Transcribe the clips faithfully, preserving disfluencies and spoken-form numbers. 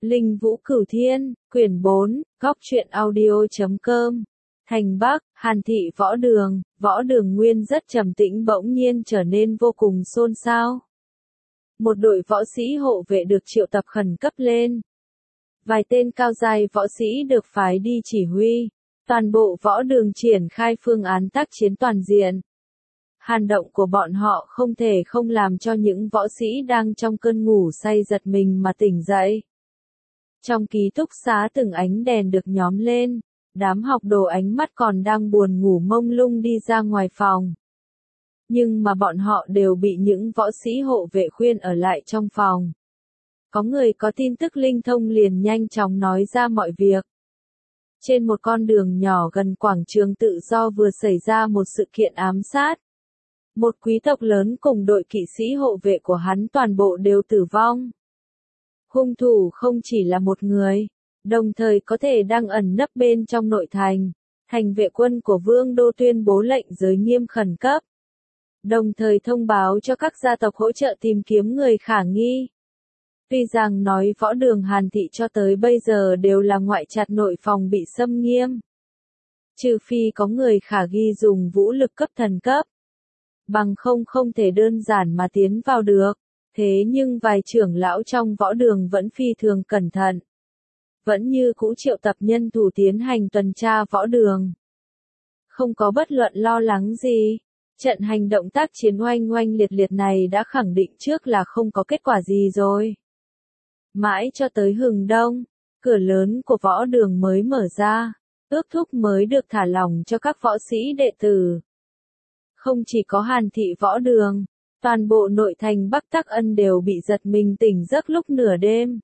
Linh Vũ Cửu Thiên, quyển bốn, góc truyện audio chấm com. Thành Bắc, Hàn thị võ đường, võ đường nguyên rất trầm tĩnh bỗng nhiên trở nên vô cùng xôn xao. Một đội võ sĩ hộ vệ được triệu tập khẩn cấp lên. Vài tên cao giai võ sĩ được phái đi chỉ huy. Toàn bộ võ đường triển khai phương án tác chiến toàn diện. Hành động của bọn họ không thể không làm cho những võ sĩ đang trong cơn ngủ say giật mình mà tỉnh dậy. Trong ký túc xá từng ánh đèn được nhóm lên, đám học đồ ánh mắt còn đang buồn ngủ mông lung đi ra ngoài phòng. Nhưng mà bọn họ đều bị những võ sĩ hộ vệ khuyên ở lại trong phòng. Có người có tin tức linh thông liền nhanh chóng nói ra mọi việc. Trên một con đường nhỏ gần quảng trường tự do vừa xảy ra một sự kiện ám sát. Một quý tộc lớn cùng đội kỵ sĩ hộ vệ của hắn toàn bộ đều tử vong. Hung thủ không chỉ là một người, đồng thời có thể đang ẩn nấp bên trong nội thành. Thành vệ quân của Vương Đô tuyên bố lệnh giới nghiêm khẩn cấp. Đồng thời thông báo cho các gia tộc hỗ trợ tìm kiếm người khả nghi. Tuy rằng nói võ đường Hàn thị cho tới bây giờ đều là ngoại trạch nội phòng bị xâm nghiêm. Trừ phi có người khả nghi dùng vũ lực cấp thần cấp. Bằng không không thể đơn giản mà tiến vào được. Thế nhưng vài trưởng lão trong võ đường vẫn phi thường cẩn thận. Vẫn như cũ triệu tập nhân thủ tiến hành tuần tra võ đường. Không có bất luận lo lắng gì. Trận hành động tác chiến oanh oanh liệt liệt này đã khẳng định trước là không có kết quả gì rồi. Mãi cho tới hừng đông, cửa lớn của võ đường mới mở ra, ước thúc mới được thả lỏng cho các võ sĩ đệ tử. Không chỉ có Hàn thị võ đường, toàn bộ nội thành Bắc Tắc Ân đều bị giật mình tỉnh giấc lúc nửa đêm.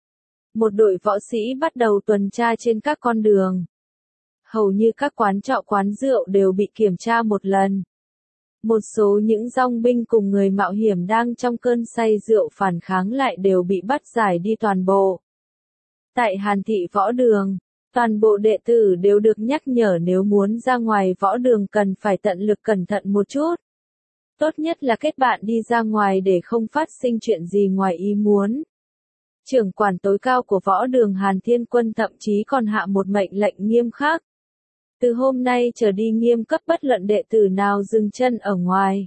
Một đội võ sĩ bắt đầu tuần tra trên các con đường. Hầu như các quán trọ quán rượu đều bị kiểm tra một lần. Một số những dòng binh cùng người mạo hiểm đang trong cơn say rượu phản kháng lại đều bị bắt giải đi toàn bộ. Tại Hàn thị võ đường, toàn bộ đệ tử đều được nhắc nhở nếu muốn ra ngoài võ đường cần phải tận lực cẩn thận một chút. Tốt nhất là kết bạn đi ra ngoài để không phát sinh chuyện gì ngoài ý muốn. Trưởng quản tối cao của võ đường Hàn Thiên Quân thậm chí còn hạ một mệnh lệnh nghiêm khắc. Từ hôm nay trở đi nghiêm cấp bất luận đệ tử nào dừng chân ở ngoài.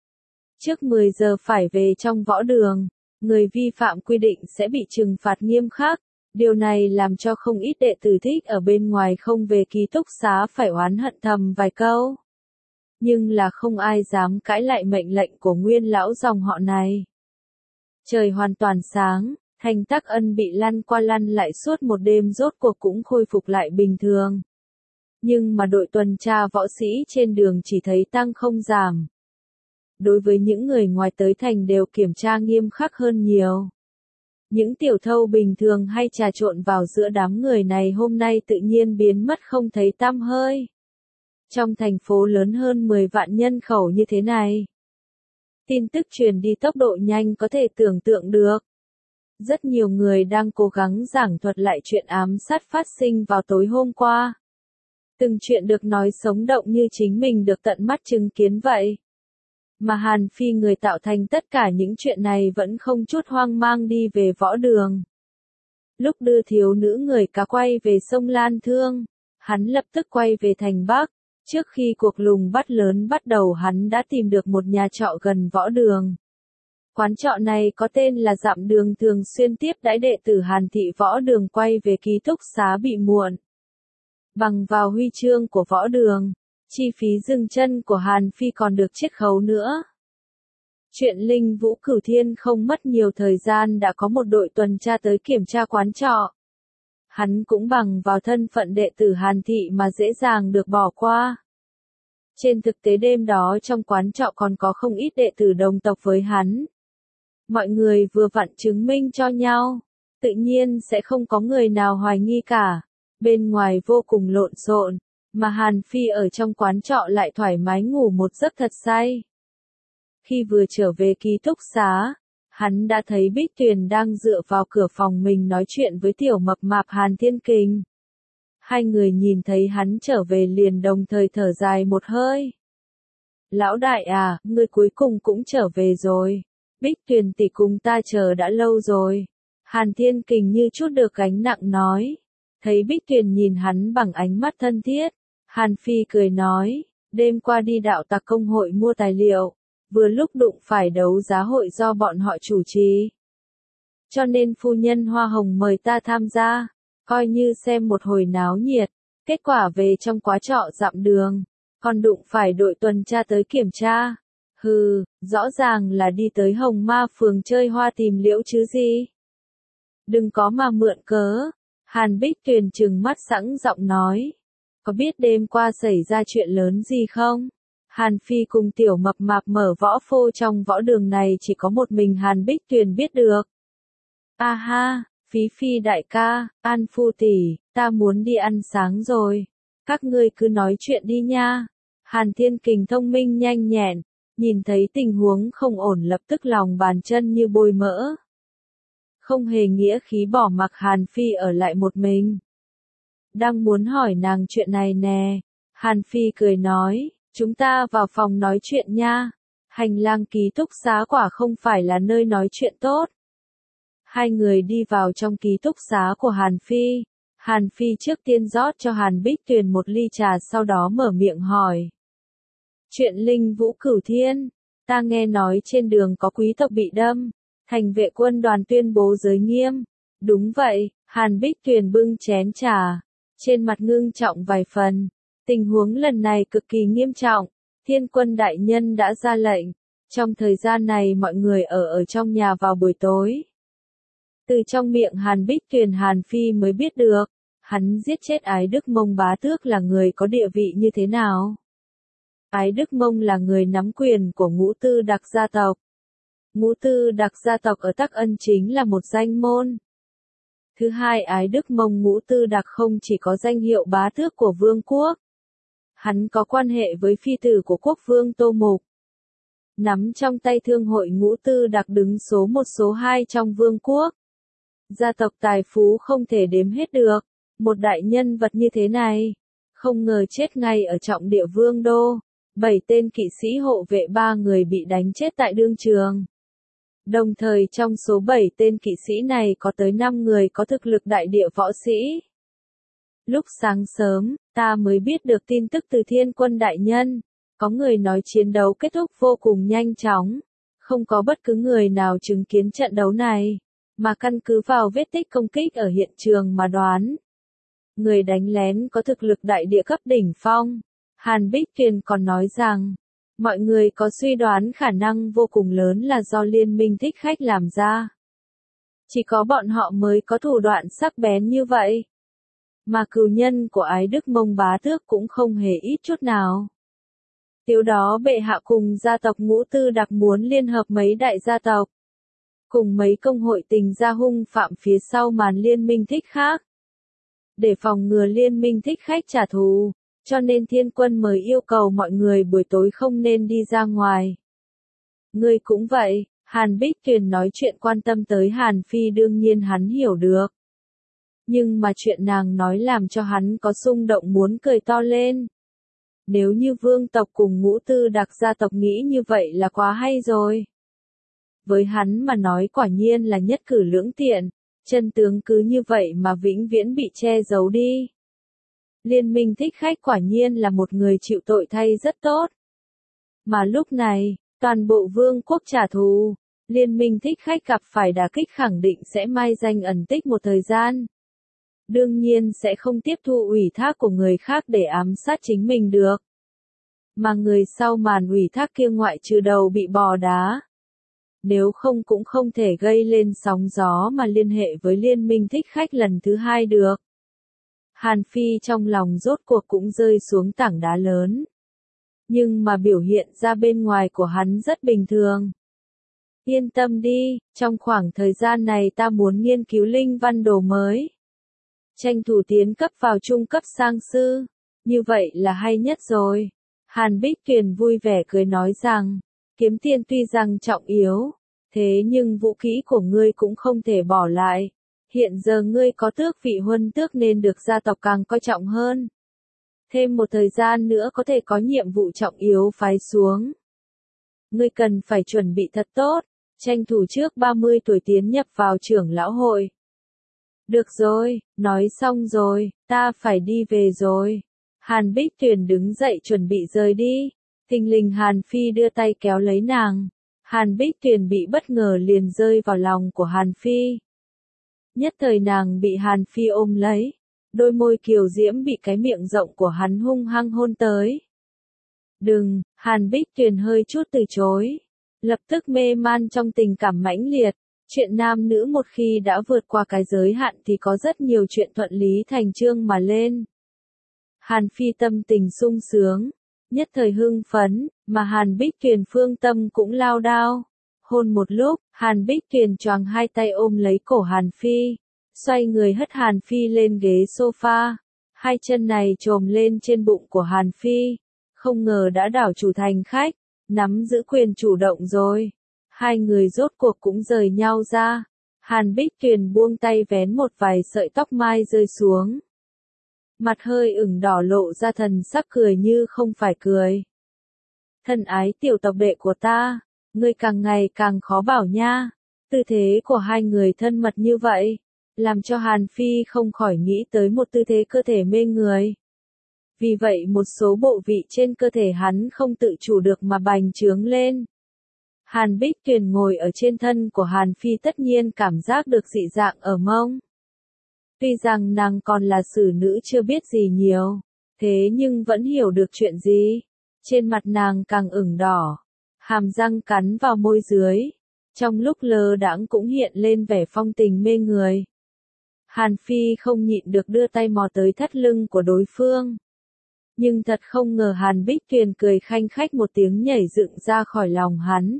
Trước mười giờ phải về trong võ đường, người vi phạm quy định sẽ bị trừng phạt nghiêm khắc. Điều này làm cho không ít đệ tử thích ở bên ngoài không về ký túc xá phải oán hận thầm vài câu. Nhưng là không ai dám cãi lại mệnh lệnh của nguyên lão dòng họ này. Trời hoàn toàn sáng, thành Tắc Ân bị lăn qua lăn lại suốt một đêm rốt cuộc cũng khôi phục lại bình thường. Nhưng mà đội tuần tra võ sĩ trên đường chỉ thấy tăng không giảm. Đối với những người ngoài tới thành đều kiểm tra nghiêm khắc hơn nhiều. Những tiểu thâu bình thường hay trà trộn vào giữa đám người này hôm nay tự nhiên biến mất không thấy tăm hơi. Trong thành phố lớn hơn mười vạn nhân khẩu như thế này, tin tức truyền đi tốc độ nhanh có thể tưởng tượng được. Rất nhiều người đang cố gắng giảng thuật lại chuyện ám sát phát sinh vào tối hôm qua. Từng chuyện được nói sống động như chính mình được tận mắt chứng kiến vậy. Mà Hàn Phi người tạo thành tất cả những chuyện này vẫn không chút hoang mang đi về võ đường. Lúc đưa thiếu nữ người cá quay về sông Lan Thương, hắn lập tức quay về thành Bắc. Trước khi cuộc lùng bắt lớn bắt đầu hắn đã tìm được một nhà trọ gần võ đường. Quán trọ này có tên là Dạm Đường thường xuyên tiếp đãi đệ tử Hàn thị võ đường quay về ký túc xá bị muộn. Bằng vào huy chương của võ đường, chi phí dừng chân của Hàn Phi còn được chiết khấu nữa. Chuyện Linh Vũ Cửu Thiên không mất nhiều thời gian đã có một đội tuần tra tới kiểm tra quán trọ. Hắn cũng bằng vào thân phận đệ tử Hàn thị mà dễ dàng được bỏ qua. Trên thực tế đêm đó trong quán trọ còn có không ít đệ tử đồng tộc với hắn. Mọi người vừa vặn chứng minh cho nhau, tự nhiên sẽ không có người nào hoài nghi cả. Bên ngoài vô cùng lộn xộn, mà Hàn Phi ở trong quán trọ lại thoải mái ngủ một giấc thật say. Khi vừa trở về ký túc xá, hắn đã thấy Bích Tuyền đang dựa vào cửa phòng mình nói chuyện với tiểu mập mạp Hàn Thiên Kình. Hai người nhìn thấy hắn trở về liền đồng thời thở dài một hơi. Lão đại à, ngươi cuối cùng cũng trở về rồi. Bích Tuyền tỷ cùng ta chờ đã lâu rồi. Hàn Thiên Kình như chút được gánh nặng nói. Thấy Bích Tuyền nhìn hắn bằng ánh mắt thân thiết, Hàn Phi cười nói, đêm qua đi đạo tặc công hội mua tài liệu, vừa lúc đụng phải đấu giá hội do bọn họ chủ trì. Cho nên phu nhân Hoa Hồng mời ta tham gia, coi như xem một hồi náo nhiệt, kết quả về trong quá trọ dặm đường, còn đụng phải đội tuần tra tới kiểm tra. Hừ, rõ ràng là đi tới Hồng Ma phường chơi hoa tìm liễu chứ gì. Đừng có mà mượn cớ. Hàn Bích Tuyền trừng mắt sẵn giọng nói. Có biết đêm qua xảy ra chuyện lớn gì không? Hàn Phi cùng tiểu mập mạp mở võ phô trong võ đường này chỉ có một mình Hàn Bích Tuyền biết được. A ha, Phí Phi đại ca, An Phu tỷ, ta muốn đi ăn sáng rồi. Các ngươi cứ nói chuyện đi nha. Hàn Thiên Kình thông minh nhanh nhẹn, nhìn thấy tình huống không ổn lập tức lòng bàn chân như bôi mỡ. Không hề nghĩa khí bỏ mặc Hàn Phi ở lại một mình. Đang muốn hỏi nàng chuyện này nè. Hàn Phi cười nói, chúng ta vào phòng nói chuyện nha. Hành lang ký túc xá quả không phải là nơi nói chuyện tốt. Hai người đi vào trong ký túc xá của Hàn Phi. Hàn Phi trước tiên rót cho Hàn Bích Tuyền một ly trà sau đó mở miệng hỏi. Chuyện Linh Vũ Cửu Thiên, ta nghe nói trên đường có quý tộc bị đâm. Thành vệ quân đoàn tuyên bố giới nghiêm. Đúng vậy, Hàn Bích Tuyền bưng chén trà. Trên mặt ngưng trọng vài phần. Tình huống lần này cực kỳ nghiêm trọng. Thiên quân đại nhân đã ra lệnh. Trong thời gian này mọi người ở ở trong nhà vào buổi tối. Từ trong miệng Hàn Bích Tuyền Hàn Phi mới biết được. Hắn giết chết Ái Đức Mông bá tước là người có địa vị như thế nào. Ái Đức Mông là người nắm quyền của Ngũ Tư Đặc gia tộc. Ngũ Tư Đặc gia tộc ở Tắc Ân chính là một danh môn. Thứ hai, Ái Đức Mông Ngũ Tư Đặc không chỉ có danh hiệu bá tước của vương quốc. Hắn có quan hệ với phi tử của quốc vương Tô Mục. Nắm trong tay thương hội Ngũ Tư Đặc đứng số một số hai trong vương quốc. Gia tộc tài phú không thể đếm hết được. Một đại nhân vật như thế này, không ngờ chết ngay ở trọng địa vương đô. Bảy tên kỵ sĩ hộ vệ ba người bị đánh chết tại đương trường. Đồng thời trong số bảy tên kỵ sĩ này có tới năm người có thực lực đại địa võ sĩ. Lúc sáng sớm, ta mới biết được tin tức từ Thiên quân đại nhân. Có người nói chiến đấu kết thúc vô cùng nhanh chóng. Không có bất cứ người nào chứng kiến trận đấu này, mà căn cứ vào vết tích công kích ở hiện trường mà đoán. Người đánh lén có thực lực đại địa cấp đỉnh phong. Hàn Bích Tuyền còn nói rằng, mọi người có suy đoán khả năng vô cùng lớn là do liên minh thích khách làm ra. Chỉ có bọn họ mới có thủ đoạn sắc bén như vậy. Mà cừu nhân của Ái Đức Mông bá tước cũng không hề ít chút nào. Tiểu đó bệ hạ cùng gia tộc Ngũ Tư Đặc muốn liên hợp mấy đại gia tộc. Cùng mấy công hội tình gia hung phạm phía sau màn liên minh thích khác. Để phòng ngừa liên minh thích khách trả thù. Cho nên Thiên quân mới yêu cầu mọi người buổi tối không nên đi ra ngoài. Ngươi cũng vậy, Hàn Bích Tuyền nói chuyện quan tâm tới Hàn Phi đương nhiên hắn hiểu được. Nhưng mà chuyện nàng nói làm cho hắn có xung động muốn cười to lên. Nếu như vương tộc cùng Ngũ Tư Đặc gia tộc nghĩ như vậy là quá hay rồi. Với hắn mà nói quả nhiên là nhất cử lưỡng tiện, chân tướng cứ như vậy mà vĩnh viễn bị che giấu đi. Liên minh thích khách quả nhiên là một người chịu tội thay rất tốt. Mà lúc này, toàn bộ vương quốc trả thù, liên minh thích khách gặp phải đả kích khẳng định sẽ mai danh ẩn tích một thời gian. Đương nhiên sẽ không tiếp thu ủy thác của người khác để ám sát chính mình được. Mà người sau màn ủy thác kia ngoại trừ đầu bị bò đá. Nếu không cũng không thể gây lên sóng gió mà liên hệ với liên minh thích khách lần thứ hai được. Hàn Phi trong lòng rốt cuộc cũng rơi xuống tảng đá lớn. Nhưng mà biểu hiện ra bên ngoài của hắn rất bình thường. Yên tâm đi, trong khoảng thời gian này ta muốn nghiên cứu linh văn đồ mới. Tranh thủ tiến cấp vào trung cấp sang sư. Như vậy là hay nhất rồi. Hàn Bích Tuyền vui vẻ cười nói rằng, kiếm tiền tuy rằng trọng yếu, thế nhưng vũ khí của ngươi cũng không thể bỏ lại. Hiện giờ ngươi có tước vị huân tước nên được gia tộc càng coi trọng hơn. Thêm một thời gian nữa có thể có nhiệm vụ trọng yếu phái xuống. Ngươi cần phải chuẩn bị thật tốt, tranh thủ trước ba mươi tuổi tiến nhập vào trưởng lão hội. Được rồi, nói xong rồi, ta phải đi về rồi. Hàn Bích Tuyền đứng dậy chuẩn bị rời đi. Thình lình Hàn Phi đưa tay kéo lấy nàng. Hàn Bích Tuyền bị bất ngờ liền rơi vào lòng của Hàn Phi. Nhất thời nàng bị Hàn Phi ôm lấy. Đôi môi kiều diễm bị cái miệng rộng của hắn hung hăng hôn tới. Đừng, Hàn Bích Tuyền hơi chút từ chối. Lập tức mê man trong tình cảm mãnh liệt. Chuyện nam nữ một khi đã vượt qua cái giới hạn thì có rất nhiều chuyện thuận lý thành chương mà lên. Hàn Phi tâm tình sung sướng, nhất thời hưng phấn, mà Hàn Bích Tuyền phương tâm cũng lao đao. Hôn một lúc, Hàn Bích Tuyền choàng hai tay ôm lấy cổ Hàn Phi, xoay người hất Hàn Phi lên ghế sofa, hai chân này chồm lên trên bụng của Hàn Phi, không ngờ đã đảo chủ thành khách, nắm giữ quyền chủ động rồi. Hai người rốt cuộc cũng rời nhau ra. Hàn Bích Tuyền buông tay vén một vài sợi tóc mai rơi xuống. Mặt hơi ửng đỏ lộ ra thần sắc cười như không phải cười. Thân ái tiểu tộc đệ của ta, ngươi càng ngày càng khó bảo nha. Tư thế của hai người thân mật như vậy, làm cho Hàn Phi không khỏi nghĩ tới một tư thế cơ thể mê người. Vì vậy một số bộ vị trên cơ thể hắn không tự chủ được mà bành trướng lên. Hàn Bích Tuyền ngồi ở trên thân của Hàn Phi tất nhiên cảm giác được dị dạng ở mông. Tuy rằng nàng còn là xử nữ chưa biết gì nhiều, thế nhưng vẫn hiểu được chuyện gì. Trên mặt nàng càng ửng đỏ, hàm răng cắn vào môi dưới, trong lúc lơ đãng cũng hiện lên vẻ phong tình mê người. Hàn Phi không nhịn được đưa tay mò tới thắt lưng của đối phương. Nhưng thật không ngờ Hàn Bích Tuyền cười khanh khách một tiếng nhảy dựng ra khỏi lòng hắn.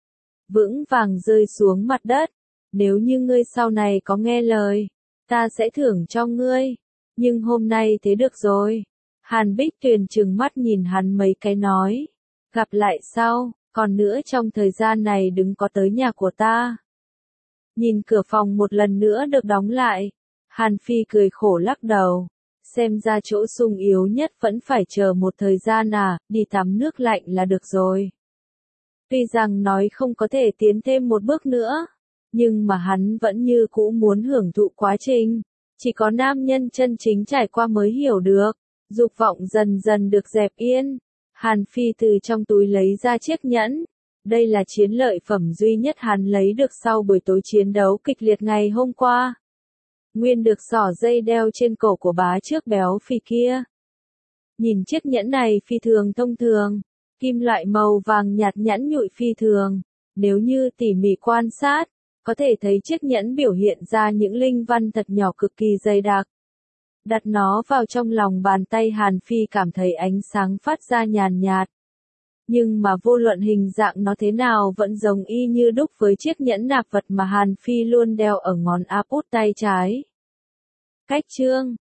Vững vàng rơi xuống mặt đất. Nếu như ngươi sau này có nghe lời, ta sẽ thưởng cho ngươi. Nhưng hôm nay thế được rồi. Hàn Bích Tuyền trừng mắt nhìn hắn mấy cái nói. Gặp lại sau, còn nữa trong thời gian này đừng có tới nhà của ta. Nhìn cửa phòng một lần nữa được đóng lại. Hàn Phi cười khổ lắc đầu. Xem ra chỗ sung yếu nhất vẫn phải chờ một thời gian à, đi tắm nước lạnh là được rồi. Tuy rằng nói không có thể tiến thêm một bước nữa, nhưng mà hắn vẫn như cũ muốn hưởng thụ quá trình. Chỉ có nam nhân chân chính trải qua mới hiểu được. Dục vọng dần dần được dẹp yên. Hàn Phi từ trong túi lấy ra chiếc nhẫn. Đây là chiến lợi phẩm duy nhất hắn lấy được sau buổi tối chiến đấu kịch liệt ngày hôm qua. Nguyên được xỏ dây đeo trên cổ của bá trước béo phì kia. Nhìn chiếc nhẫn này phi thường thông thường. Kim loại màu vàng nhạt nhẵn nhụi phi thường. Nếu như tỉ mỉ quan sát, có thể thấy chiếc nhẫn biểu hiện ra những linh văn thật nhỏ cực kỳ dày đặc. Đặt nó vào trong lòng bàn tay Hàn Phi cảm thấy ánh sáng phát ra nhàn nhạt. Nhưng mà vô luận hình dạng nó thế nào vẫn giống y như đúc với chiếc nhẫn nạp vật mà Hàn Phi luôn đeo ở ngón áp út tay trái. Cách chương